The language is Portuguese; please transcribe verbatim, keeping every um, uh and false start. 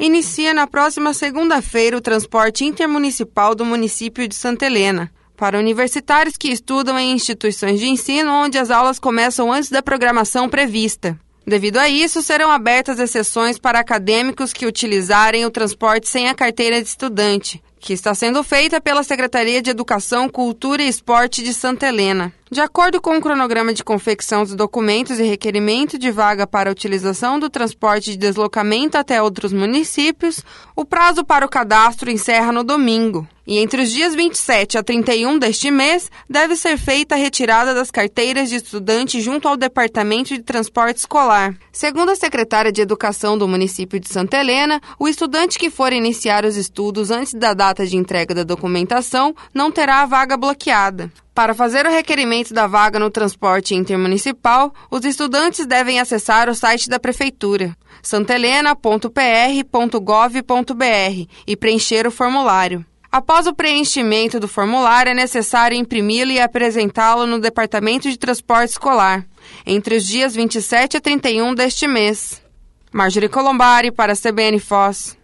inicia na próxima segunda-feira o transporte intermunicipal do município de Santa Helena, para universitários que estudam em instituições de ensino onde as aulas começam antes da programação prevista. Devido a isso, serão abertas exceções para acadêmicos que utilizarem o transporte sem a carteira de estudante, que está sendo feita pela Secretaria de Educação, Cultura e Esporte de Santa Helena. De acordo com o cronograma de confecção dos documentos e requerimento de vaga para a utilização do transporte de deslocamento até outros municípios, o prazo para o cadastro encerra no domingo. E entre os dias vinte e sete a trinta e um deste mês, deve ser feita a retirada das carteiras de estudante junto ao Departamento de Transporte Escolar. Segundo a secretária de Educação do município de Santa Helena, o estudante que for iniciar os estudos antes da data de entrega da documentação não terá a vaga bloqueada. Para fazer o requerimento da vaga no transporte intermunicipal, os estudantes devem acessar o site da Prefeitura, santelena ponto p r ponto gov ponto b r, e preencher o formulário. Após o preenchimento do formulário, é necessário imprimi-lo e apresentá-lo no Departamento de Transporte Escolar, entre os dias vinte e sete a trinta e um deste mês. Marjorie Colombari, para a C B N Foz.